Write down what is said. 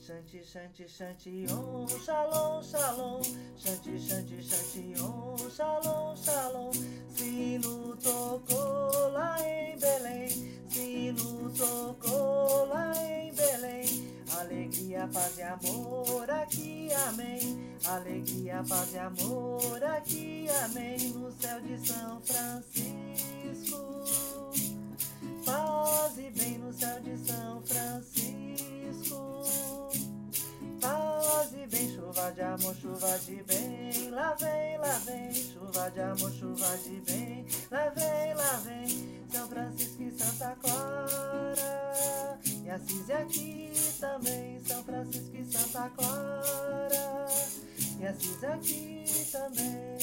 Shanti, shanti, shanti, om, shalom, shalom. Shanti, shanti, shanti, om, shalom, shalom. Sino tocou lá em Belém, sino tocou lá em Belém. Alegria, paz e amor aqui, amém. Alegria, paz e amor aqui, amém. No céu de São Francisco, paz e bem no céu de São Francisco. Paz e bem, chuva de amor, chuva de bem. Lá vem, chuva de amor, chuva de bem. Lá vem, São Francisco e Santa Clara. E Assis é aqui também, São Francisco e Santa Clara. E Assis é aqui também.